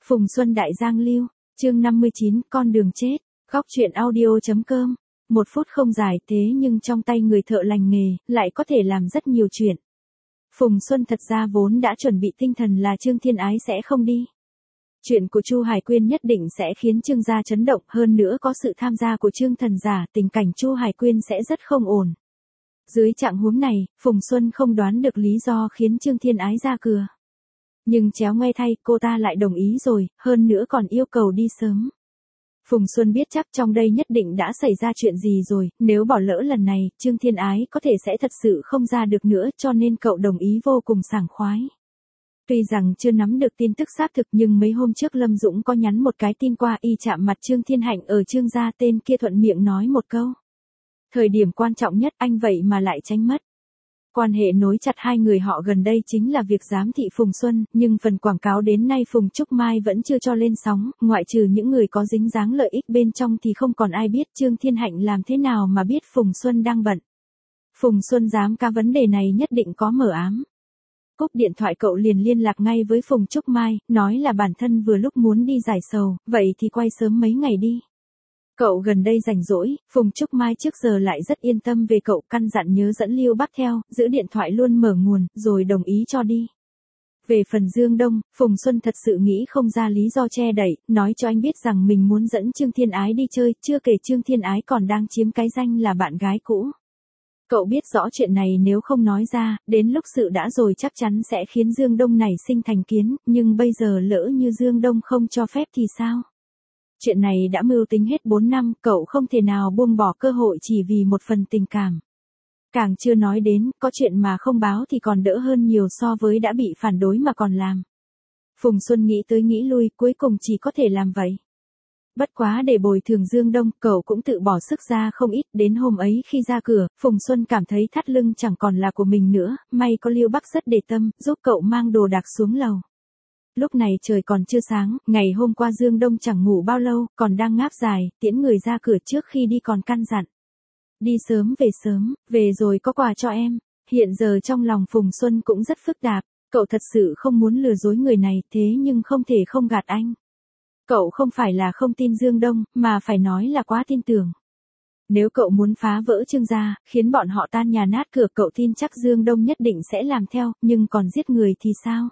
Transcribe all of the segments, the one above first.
Phùng Xuân Đại Giang Lưu, chương 59, con đường chết, góc truyện audio.com. Một phút không dài thế nhưng trong tay người thợ lành nghề, lại có thể làm rất nhiều chuyện. Phùng Xuân thật ra vốn đã chuẩn bị tinh thần là Trương Thiên Ái sẽ không đi. Chuyện của Chu Hải Quyên nhất định sẽ khiến Trương gia chấn động, hơn nữa có sự tham gia của Trương Thần Giả, tình cảnh Chu Hải Quyên sẽ rất không ổn. Dưới trạng huống này, Phùng Xuân không đoán được lý do khiến Trương Thiên Ái ra cửa. Nhưng chéo ngoe thay, cô ta lại đồng ý rồi, hơn nữa còn yêu cầu đi sớm. Phùng Xuân biết chắc trong đây nhất định đã xảy ra chuyện gì rồi, nếu bỏ lỡ lần này, Trương Thiên Ái có thể sẽ thật sự không ra được nữa, cho nên cậu đồng ý vô cùng sảng khoái. Tuy rằng chưa nắm được tin tức xác thực nhưng mấy hôm trước Lâm Dũng có nhắn một cái tin qua y chạm mặt Trương Thiên Hạnh ở Trương gia, tên kia thuận miệng nói một câu. Thời điểm quan trọng nhất anh vậy mà lại tránh mất. Quan hệ nối chặt hai người họ gần đây chính là việc giám thị Phùng Xuân, nhưng phần quảng cáo đến nay Phùng Trúc Mai vẫn chưa cho lên sóng, ngoại trừ những người có dính dáng lợi ích bên trong thì không còn ai biết Trương Thiên Hạnh làm thế nào mà biết Phùng Xuân đang bận. Phùng Xuân dám ca vấn đề này nhất định có mờ ám. Cúp điện thoại cậu liền liên lạc ngay với Phùng Trúc Mai, nói là bản thân vừa lúc muốn đi giải sầu, vậy thì quay sớm mấy ngày đi. Cậu gần đây rảnh rỗi, Phùng Trúc Mai trước giờ lại rất yên tâm về cậu, căn dặn nhớ dẫn Lưu Bắc theo, giữ điện thoại luôn mở nguồn, rồi đồng ý cho đi. Về phần Dương Đông, Phùng Xuân thật sự nghĩ không ra lý do che đậy, nói cho anh biết rằng mình muốn dẫn Trương Thiên Ái đi chơi, chưa kể Trương Thiên Ái còn đang chiếm cái danh là bạn gái cũ. Cậu biết rõ chuyện này nếu không nói ra, đến lúc sự đã rồi chắc chắn sẽ khiến Dương Đông nảy sinh thành kiến, nhưng bây giờ lỡ như Dương Đông không cho phép thì sao? Chuyện này đã mưu tính hết 4 năm, cậu không thể nào buông bỏ cơ hội chỉ vì một phần tình cảm. Càng chưa nói đến, có chuyện mà không báo thì còn đỡ hơn nhiều so với đã bị phản đối mà còn làm. Phùng Xuân nghĩ tới nghĩ lui, cuối cùng chỉ có thể làm vậy. Bất quá để bồi thường Dương Đông, cậu cũng tự bỏ sức ra không ít, đến hôm ấy khi ra cửa, Phùng Xuân cảm thấy thắt lưng chẳng còn là của mình nữa, may có Lưu Bắc rất để tâm, giúp cậu mang đồ đạc xuống lầu. Lúc này trời còn chưa sáng, ngày hôm qua Dương Đông chẳng ngủ bao lâu, còn đang ngáp dài, tiễn người ra cửa trước khi đi còn căn dặn. Đi sớm, về rồi có quà cho em. Hiện giờ trong lòng Phùng Xuân cũng rất phức tạp, cậu thật sự không muốn lừa dối người này, thế nhưng không thể không gạt anh. Cậu không phải là không tin Dương Đông, mà phải nói là quá tin tưởng. Nếu cậu muốn phá vỡ Trương gia, khiến bọn họ tan nhà nát cửa, cậu tin chắc Dương Đông nhất định sẽ làm theo, nhưng còn giết người thì sao?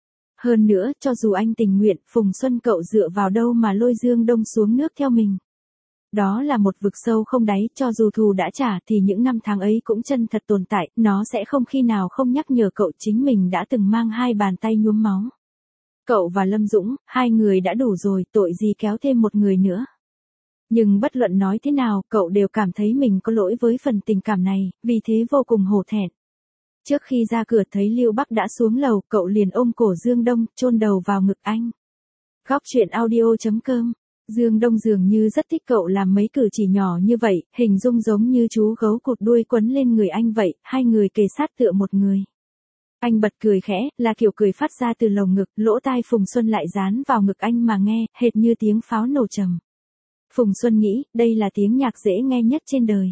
Hơn nữa, cho dù anh tình nguyện, Phùng Xuân cậu dựa vào đâu mà lôi Dương Đông xuống nước theo mình. Đó là một vực sâu không đáy, cho dù thù đã trả thì những năm tháng ấy cũng chân thật tồn tại, nó sẽ không khi nào không nhắc nhở cậu chính mình đã từng mang hai bàn tay nhuốm máu. Cậu và Lâm Dũng, hai người đã đủ rồi, tội gì kéo thêm một người nữa. Nhưng bất luận nói thế nào, cậu đều cảm thấy mình có lỗi với phần tình cảm này, vì thế vô cùng hổ thẹn. Trước khi ra cửa thấy Lưu Bắc đã xuống lầu, cậu liền ôm cổ Dương Đông, chôn đầu vào ngực anh. Góc truyện audio.com. Dương Đông dường như rất thích cậu làm mấy cử chỉ nhỏ như vậy, hình dung giống như chú gấu cụt đuôi quấn lên người anh vậy, hai người kề sát tựa một người. Anh bật cười khẽ, là kiểu cười phát ra từ lồng ngực, lỗ tai Phùng Xuân lại dán vào ngực anh mà nghe, hệt như tiếng pháo nổ trầm. Phùng Xuân nghĩ, đây là tiếng nhạc dễ nghe nhất trên đời.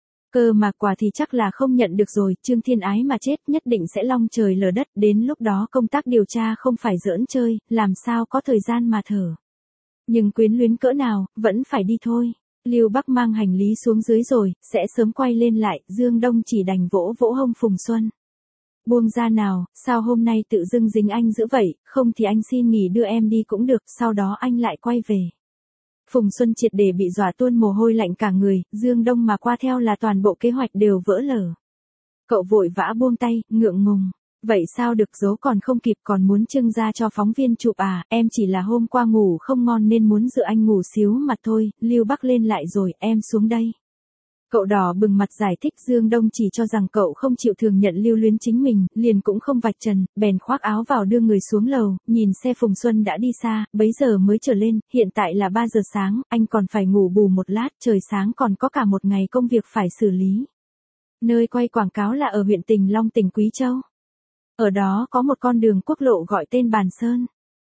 Cơ mà quả thì chắc là không nhận được rồi, Trương Thiên Ái mà chết nhất định sẽ long trời lở đất, đến lúc đó công tác điều tra không phải giỡn chơi, làm sao có thời gian mà thở. Nhưng quyến luyến cỡ nào, vẫn phải đi thôi. Lưu Bắc mang hành lý xuống dưới rồi, sẽ sớm quay lên lại, Dương Đông chỉ đành vỗ vỗ hông Phùng Xuân. Buông ra nào, sao hôm nay tự dưng dính anh dữ vậy, không thì anh xin nghỉ đưa em đi cũng được, sau đó anh lại quay về. Phùng Xuân triệt để bị dọa tuôn mồ hôi lạnh cả người, Dương Đông mà qua theo là toàn bộ kế hoạch đều vỡ lở. Cậu vội vã buông tay, ngượng ngùng. Vậy sao được, giấu còn không kịp, còn muốn trưng ra cho phóng viên chụp à, em chỉ là hôm qua ngủ không ngon nên muốn dựa anh ngủ xíu mà thôi, Lưu Bắc lên lại rồi, em xuống đây. Cậu đỏ bừng mặt giải thích, Dương Đông chỉ cho rằng cậu không chịu thừa nhận lưu luyến chính mình, liền cũng không vạch trần, bèn khoác áo vào đưa người xuống lầu, nhìn xe Phùng Xuân đã đi xa, bấy giờ mới trở lên, hiện tại là 3 giờ sáng, anh còn phải ngủ bù một lát, trời sáng còn có cả một ngày công việc phải xử lý. Nơi quay quảng cáo là ở huyện Tình Long tỉnh Quý Châu. Ở đó có một con đường quốc lộ gọi tên Bàn Sơn.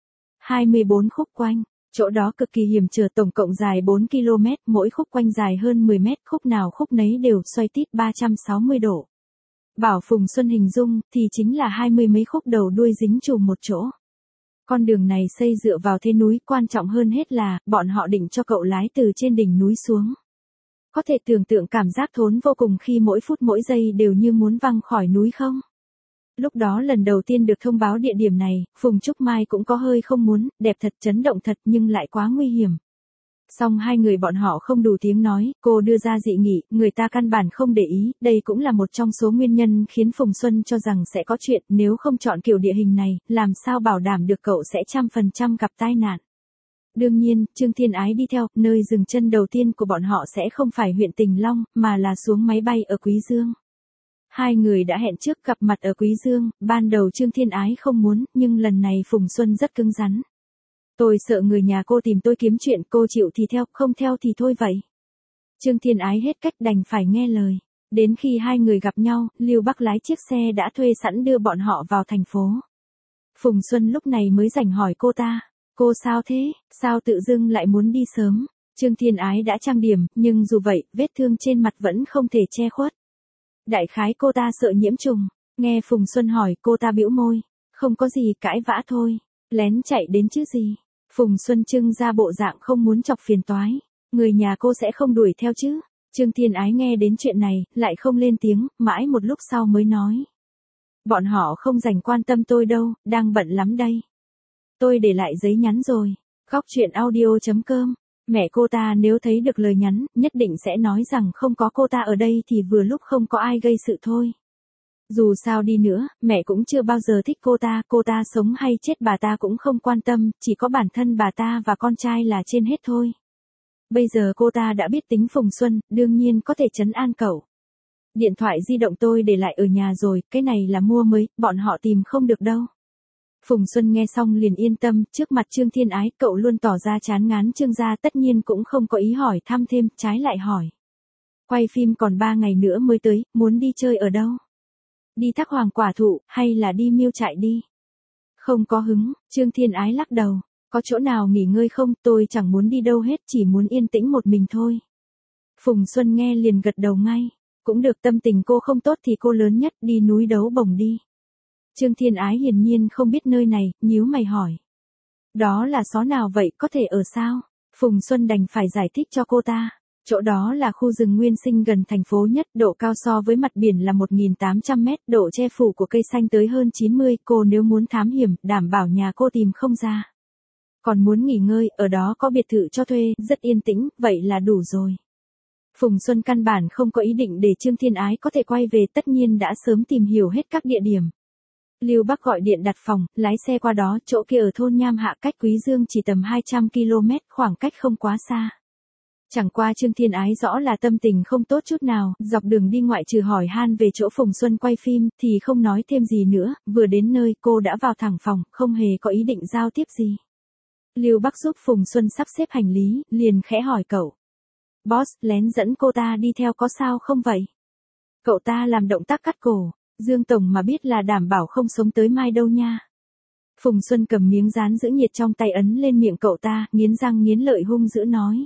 24 khúc quanh. Chỗ đó cực kỳ hiểm trở, tổng cộng dài 4 km, mỗi khúc quanh dài hơn 10 mét, khúc nào khúc nấy đều xoay tít 360 độ. Bảo Phùng Xuân hình dung, thì chính là 20 mấy khúc đầu đuôi dính chùm một chỗ. Con đường này xây dựa vào thế núi, quan trọng hơn hết là, bọn họ định cho cậu lái từ trên đỉnh núi xuống. Có thể tưởng tượng cảm giác thốn vô cùng khi mỗi phút mỗi giây đều như muốn văng khỏi núi không? Lúc đó lần đầu tiên được thông báo địa điểm này, Phùng Trúc Mai cũng có hơi không muốn, đẹp thật, chấn động thật nhưng lại quá nguy hiểm. Song hai người bọn họ không đủ tiếng nói, cô đưa ra dị nghị, người ta căn bản không để ý, đây cũng là một trong số nguyên nhân khiến Phùng Xuân cho rằng sẽ có chuyện, nếu không chọn kiểu địa hình này, làm sao bảo đảm được cậu sẽ 100% gặp tai nạn. Đương nhiên, Trương Thiên Ái đi theo, nơi dừng chân đầu tiên của bọn họ sẽ không phải huyện Tình Long, mà là xuống máy bay ở Quý Dương. Hai người đã hẹn trước gặp mặt ở Quý Dương, ban đầu Trương Thiên Ái không muốn, nhưng lần này Phùng Xuân rất cứng rắn. Tôi sợ người nhà cô tìm tôi kiếm chuyện, cô chịu thì theo, không theo thì thôi vậy. Trương Thiên Ái hết cách đành phải nghe lời. Đến khi hai người gặp nhau, Lưu Bắc lái chiếc xe đã thuê sẵn đưa bọn họ vào thành phố. Phùng Xuân lúc này mới rảnh hỏi cô ta, cô sao thế, sao tự dưng lại muốn đi sớm? Trương Thiên Ái đã trang điểm, nhưng dù vậy, vết thương trên mặt vẫn không thể che khuất. Đại khái cô ta sợ nhiễm trùng, nghe Phùng Xuân hỏi cô ta bĩu môi, không có gì, cãi vã thôi, lén chạy đến chứ gì. Phùng Xuân trưng ra bộ dạng không muốn chọc phiền toái, người nhà cô sẽ không đuổi theo chứ. Trương Thiên Ái nghe đến chuyện này, lại không lên tiếng, mãi một lúc sau mới nói. Bọn họ không dành quan tâm tôi đâu, đang bận lắm đây. Tôi để lại giấy nhắn rồi. Góc chuyện audio.com. Mẹ cô ta nếu thấy được lời nhắn, nhất định sẽ nói rằng không có cô ta ở đây thì vừa lúc không có ai gây sự thôi. Dù sao đi nữa, mẹ cũng chưa bao giờ thích cô ta sống hay chết bà ta cũng không quan tâm, chỉ có bản thân bà ta và con trai là trên hết thôi. Bây giờ cô ta đã biết tính Phùng Xuân, đương nhiên có thể trấn an cậu. Điện thoại di động tôi để lại ở nhà rồi, cái này là mua mới, bọn họ tìm không được đâu. Phùng Xuân nghe xong liền yên tâm, trước mặt Trương Thiên Ái, cậu luôn tỏ ra chán ngán Trương gia, tất nhiên cũng không có ý hỏi thăm thêm, trái lại hỏi. Quay phim còn 3 ngày nữa mới tới, muốn đi chơi ở đâu? Đi Thác Hoàng Quả Thụ, hay là đi Miêu Trại đi? Không có hứng, Trương Thiên Ái lắc đầu. Có chỗ nào nghỉ ngơi không, tôi chẳng muốn đi đâu hết, chỉ muốn yên tĩnh một mình thôi. Phùng Xuân nghe liền gật đầu ngay. Cũng được, tâm tình cô không tốt thì cô lớn nhất, đi núi Đấu Bồng đi. Trương Thiên Ái hiển nhiên không biết nơi này, nhíu mày hỏi. Đó là xó nào vậy, có thể ở sao? Phùng Xuân đành phải giải thích cho cô ta. Chỗ đó là khu rừng nguyên sinh gần thành phố nhất, độ cao so với mặt biển là 1.800 mét, độ che phủ của cây xanh tới hơn 90, cô nếu muốn thám hiểm, đảm bảo nhà cô tìm không ra. Còn muốn nghỉ ngơi, ở đó có biệt thự cho thuê, rất yên tĩnh, vậy là đủ rồi. Phùng Xuân căn bản không có ý định để Trương Thiên Ái có thể quay về, tất nhiên đã sớm tìm hiểu hết các địa điểm. Lưu Bắc gọi điện đặt phòng, lái xe qua đó, chỗ kia ở thôn Nham Hạ cách Quý Dương chỉ tầm 200 km, khoảng cách không quá xa. Chẳng qua Trương Thiên Ái rõ là tâm tình không tốt chút nào, dọc đường đi ngoại trừ hỏi han về chỗ Phùng Xuân quay phim, thì không nói thêm gì nữa, vừa đến nơi cô đã vào thẳng phòng, không hề có ý định giao tiếp gì. Lưu Bắc giúp Phùng Xuân sắp xếp hành lý, liền khẽ hỏi cậu. Boss, lén dẫn cô ta đi theo có sao không vậy? Cậu ta làm động tác cắt cổ, Dương Tổng mà biết là đảm bảo không sống tới mai đâu nha. Phùng Xuân cầm miếng dán giữ nhiệt trong tay ấn lên miệng cậu ta, nghiến răng nghiến lợi hung dữ nói.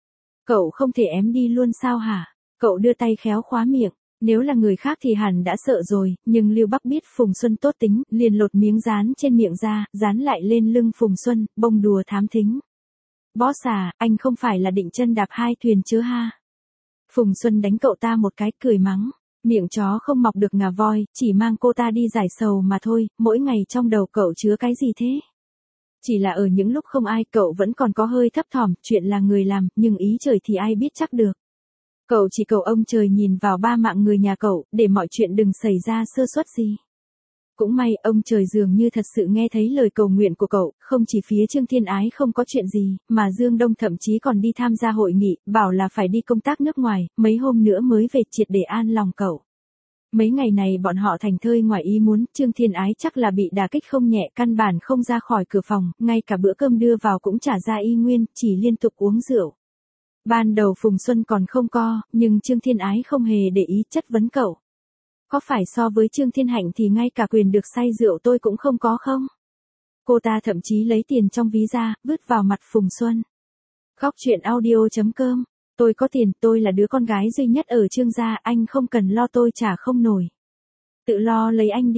Cậu không thể ém đi luôn sao hả? Cậu đưa tay khéo khóa miệng, nếu là người khác thì hẳn đã sợ rồi, nhưng Lưu Bắc biết Phùng Xuân tốt tính, liền lột miếng dán trên miệng ra, dán lại lên lưng Phùng Xuân, bông đùa thám thính. Boss à, anh không phải là định chân đạp hai thuyền chứ ha? Phùng Xuân đánh cậu ta một cái, cười mắng. Miệng chó không mọc được ngà voi, chỉ mang cô ta đi giải sầu mà thôi, mỗi ngày trong đầu cậu chứa cái gì thế? Chỉ là ở những lúc không ai, cậu vẫn còn có hơi thấp thỏm, chuyện là người làm, nhưng ý trời thì ai biết chắc được. Cậu chỉ cầu ông trời nhìn vào ba mạng người nhà cậu, để mọi chuyện đừng xảy ra sơ suất gì. Cũng may, ông trời dường như thật sự nghe thấy lời cầu nguyện của cậu, không chỉ phía Trương Thiên Ái không có chuyện gì, mà Dương Đông thậm chí còn đi tham gia hội nghị, bảo là phải đi công tác nước ngoài, mấy hôm nữa mới về, triệt để an lòng cậu. Mấy ngày này bọn họ thành thơi ngoài ý muốn, Trương Thiên Ái chắc là bị đả kích không nhẹ, căn bản không ra khỏi cửa phòng, ngay cả bữa cơm đưa vào cũng trả ra y nguyên, chỉ liên tục uống rượu. Ban đầu Phùng Xuân còn không co, nhưng Trương Thiên Ái không hề để ý, chất vấn cậu. Có phải so với Trương Thiên Hạnh thì ngay cả quyền được say rượu tôi cũng không có không? Cô ta thậm chí lấy tiền trong ví ra, vứt vào mặt Phùng Xuân. Góc chuyện audio.com. Tôi có tiền, tôi là đứa con gái duy nhất ở Trương gia, anh không cần lo tôi trả không nổi. Tự lo lấy anh đi.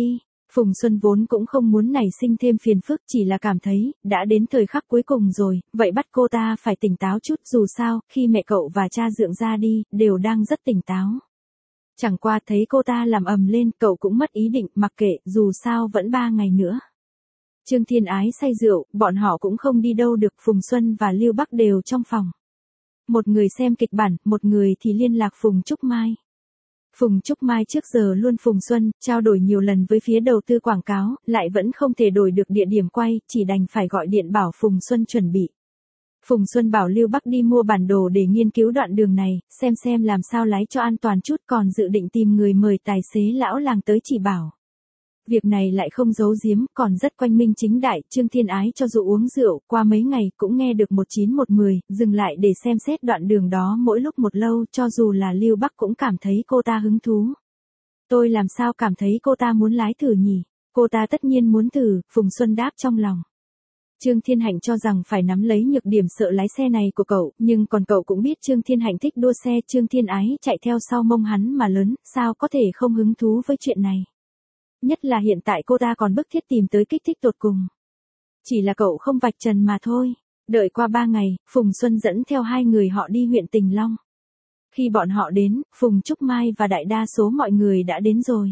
Phùng Xuân vốn cũng không muốn nảy sinh thêm phiền phức, chỉ là cảm thấy, đã đến thời khắc cuối cùng rồi, vậy bắt cô ta phải tỉnh táo chút, dù sao, khi mẹ cậu và cha Dượng ra đi, đều đang rất tỉnh táo. Chẳng qua thấy cô ta làm ầm lên, cậu cũng mất ý định, mặc kệ, dù sao vẫn 3 ngày nữa. Trương Thiên Ái say rượu, bọn họ cũng không đi đâu được, Phùng Xuân và Lưu Bắc đều trong phòng. Một người xem kịch bản, một người thì liên lạc Phùng Trúc Mai. Phùng Trúc Mai trước giờ luôn Phùng Xuân, trao đổi nhiều lần với phía đầu tư quảng cáo, lại vẫn không thể đổi được địa điểm quay, chỉ đành phải gọi điện bảo Phùng Xuân chuẩn bị. Phùng Xuân bảo Lưu Bắc đi mua bản đồ để nghiên cứu đoạn đường này, xem làm sao lái cho an toàn chút, còn dự định tìm người mời tài xế lão làng tới chỉ bảo. Việc này lại không giấu giếm, còn rất quanh minh chính đại, Trương Thiên Ái cho dù uống rượu, qua mấy ngày cũng nghe được 19110, dừng lại để xem xét đoạn đường đó mỗi lúc một lâu, cho dù là Lưu Bắc cũng cảm thấy cô ta hứng thú. Tôi làm sao cảm thấy cô ta muốn lái thử nhỉ? Cô ta tất nhiên muốn thử, Phùng Xuân đáp trong lòng. Trương Thiên Hạnh cho rằng phải nắm lấy nhược điểm sợ lái xe này của cậu, nhưng còn cậu cũng biết Trương Thiên Hạnh thích đua xe, Trương Thiên Ái chạy theo sau mông hắn mà lớn, sao có thể không hứng thú với chuyện này. Nhất là hiện tại cô ta còn bức thiết tìm tới kích thích tột cùng. Chỉ là cậu không vạch trần mà thôi. Đợi qua 3 ngày, Phùng Xuân dẫn theo 2 người họ đi huyện Tình Long. Khi bọn họ đến, Phùng Trúc Mai và đại đa số mọi người đã đến rồi.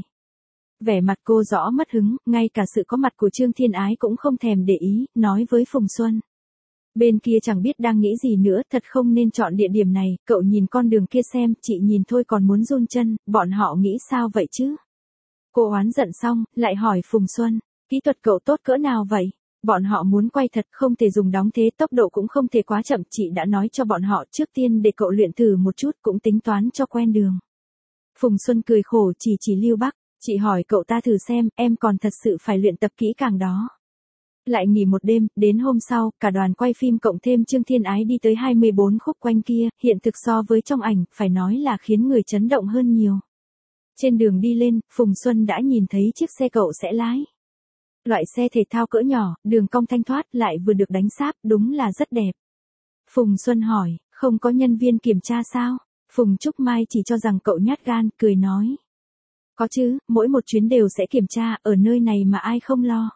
Vẻ mặt cô rõ mất hứng, ngay cả sự có mặt của Trương Thiên Ái cũng không thèm để ý, nói với Phùng Xuân. Bên kia chẳng biết đang nghĩ gì nữa, thật không nên chọn địa điểm này, cậu nhìn con đường kia xem, chị nhìn thôi còn muốn run chân, bọn họ nghĩ sao vậy chứ? Cô oán giận xong, lại hỏi Phùng Xuân, kỹ thuật cậu tốt cỡ nào vậy? Bọn họ muốn quay thật, không thể dùng đóng thế, tốc độ cũng không thể quá chậm, chị đã nói cho bọn họ trước tiên để cậu luyện thử một chút, cũng tính toán cho quen đường. Phùng Xuân cười khổ chỉ Lưu Bắc, chị hỏi cậu ta thử xem, em còn thật sự phải luyện tập kỹ càng đó. Lại nghỉ một đêm, đến hôm sau, cả đoàn quay phim cộng thêm Trương Thiên Ái đi tới 24 khúc quanh kia, hiện thực so với trong ảnh, phải nói là khiến người chấn động hơn nhiều. Trên đường đi lên, Phùng Xuân đã nhìn thấy chiếc xe cậu sẽ lái. Loại xe thể thao cỡ nhỏ, đường cong thanh thoát lại vừa được đánh sáp, đúng là rất đẹp. Phùng Xuân hỏi, không có nhân viên kiểm tra sao? Phùng Trúc Mai chỉ cho rằng cậu nhát gan, cười nói. Có chứ, mỗi một chuyến đều sẽ kiểm tra, ở nơi này mà ai không lo.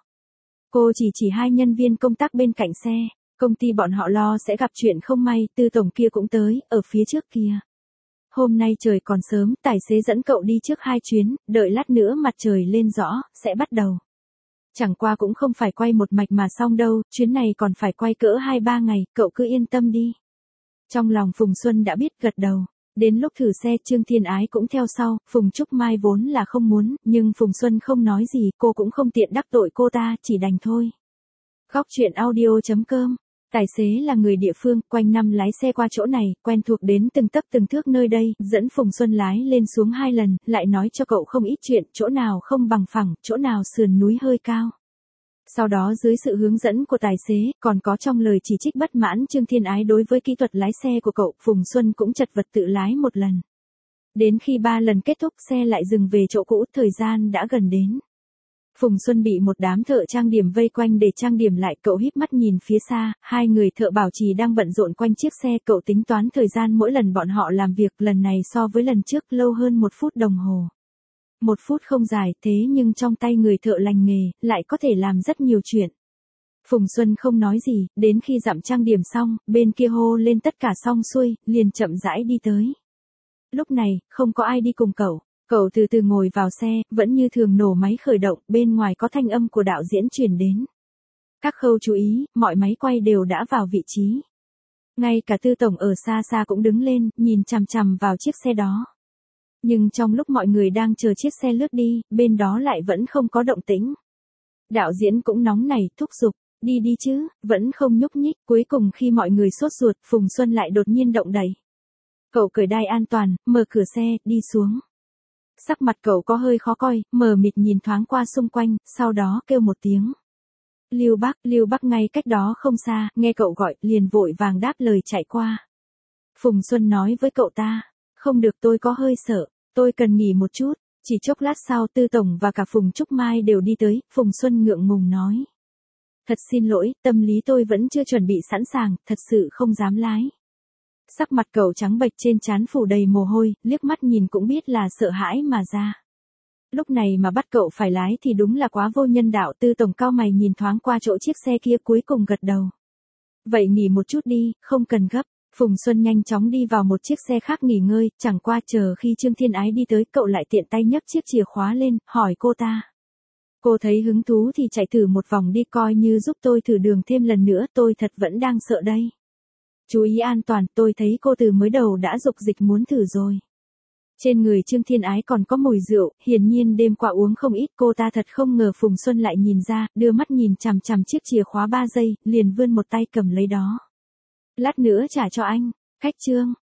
Cô chỉ 2 nhân viên công tác bên cạnh xe, công ty bọn họ lo sẽ gặp chuyện không may, Tư tổng kia cũng tới, ở phía trước kia. Hôm nay trời còn sớm, tài xế dẫn cậu đi trước 2 chuyến, đợi lát nữa mặt trời lên rõ, sẽ bắt đầu. Chẳng qua cũng không phải quay một mạch mà xong đâu, chuyến này còn phải quay cỡ 2-3 ngày, cậu cứ yên tâm đi. Trong lòng Phùng Xuân đã biết, gật đầu. Đến lúc thử xe Trương Thiên Ái cũng theo sau, Phùng Trúc Mai vốn là không muốn, nhưng Phùng Xuân không nói gì, cô cũng không tiện đắc tội cô ta, chỉ đành thôi. Góc truyện audio.com. Tài xế là người địa phương, quanh năm lái xe qua chỗ này, quen thuộc đến từng tấc từng thước nơi đây, dẫn Phùng Xuân lái lên xuống 2 lần, lại nói cho cậu không ít chuyện, chỗ nào không bằng phẳng, chỗ nào sườn núi hơi cao. Sau đó dưới sự hướng dẫn của tài xế, còn có trong lời chỉ trích bất mãn Trương Thiên Ái đối với kỹ thuật lái xe của cậu, Phùng Xuân cũng chật vật tự lái một lần. Đến khi 3 lần kết thúc xe lại dừng về chỗ cũ, thời gian đã gần đến. Phùng Xuân bị một đám thợ trang điểm vây quanh để trang điểm lại, cậu híp mắt nhìn phía xa, 2 người thợ bảo trì đang bận rộn quanh chiếc xe, cậu tính toán thời gian mỗi lần bọn họ làm việc, lần này so với lần trước lâu hơn 1 phút đồng hồ. 1 phút không dài, thế nhưng trong tay người thợ lành nghề, lại có thể làm rất nhiều chuyện. Phùng Xuân không nói gì, đến khi dặm trang điểm xong, bên kia hô lên tất cả xong xuôi, liền chậm rãi đi tới. Lúc này, không có ai đi cùng cậu. Cậu từ từ ngồi vào xe, vẫn như thường nổ máy khởi động, bên ngoài có thanh âm của đạo diễn truyền đến. Các khâu chú ý, mọi máy quay đều đã vào vị trí. Ngay cả Tư tổng ở xa xa cũng đứng lên, nhìn chằm chằm vào chiếc xe đó. Nhưng trong lúc mọi người đang chờ chiếc xe lướt đi, bên đó lại vẫn không có động tĩnh. Đạo diễn cũng nóng nảy, thúc giục, đi chứ, vẫn không nhúc nhích, cuối cùng khi mọi người sốt ruột, Phùng Xuân lại đột nhiên động đậy. Cậu cởi đai an toàn, mở cửa xe, đi xuống. Sắc mặt cậu có hơi khó coi, mờ mịt nhìn thoáng qua xung quanh, sau đó kêu một tiếng. Lưu Bắc ngay cách đó không xa, nghe cậu gọi, liền vội vàng đáp lời chạy qua. Phùng Xuân nói với cậu ta, không được, tôi có hơi sợ, tôi cần nghỉ một chút. Chỉ chốc lát sau Tư tổng và cả Phùng Trúc Mai đều đi tới, Phùng Xuân ngượng ngùng nói. Thật xin lỗi, tâm lý tôi vẫn chưa chuẩn bị sẵn sàng, thật sự không dám lái. Sắc mặt cậu trắng bệch, trên trán phủ đầy mồ hôi, liếc mắt nhìn cũng biết là sợ hãi mà ra. Lúc này mà bắt cậu phải lái thì đúng là quá vô nhân đạo. Tư tổng cao mày nhìn thoáng qua chỗ chiếc xe kia cuối cùng gật đầu. Vậy nghỉ một chút đi, không cần gấp. Phùng Xuân nhanh chóng đi vào một chiếc xe khác nghỉ ngơi, chẳng qua chờ khi Trương Thiên Ái đi tới cậu lại tiện tay nhấc chiếc chìa khóa lên, hỏi cô ta. Cô thấy hứng thú thì chạy thử một vòng đi, coi như giúp tôi thử đường thêm lần nữa, tôi thật vẫn đang sợ đây. Chú ý an toàn, tôi thấy cô từ mới đầu đã dục dịch muốn thử rồi. Trên người Trương Thiên Ái còn có mùi rượu, hiển nhiên đêm qua uống không ít. Cô ta thật không ngờ Phùng Xuân lại nhìn ra, đưa mắt nhìn chằm chằm chiếc chìa khóa 3 giây, liền vươn một tay cầm lấy đó. Lát nữa trả cho anh. Khách Trương,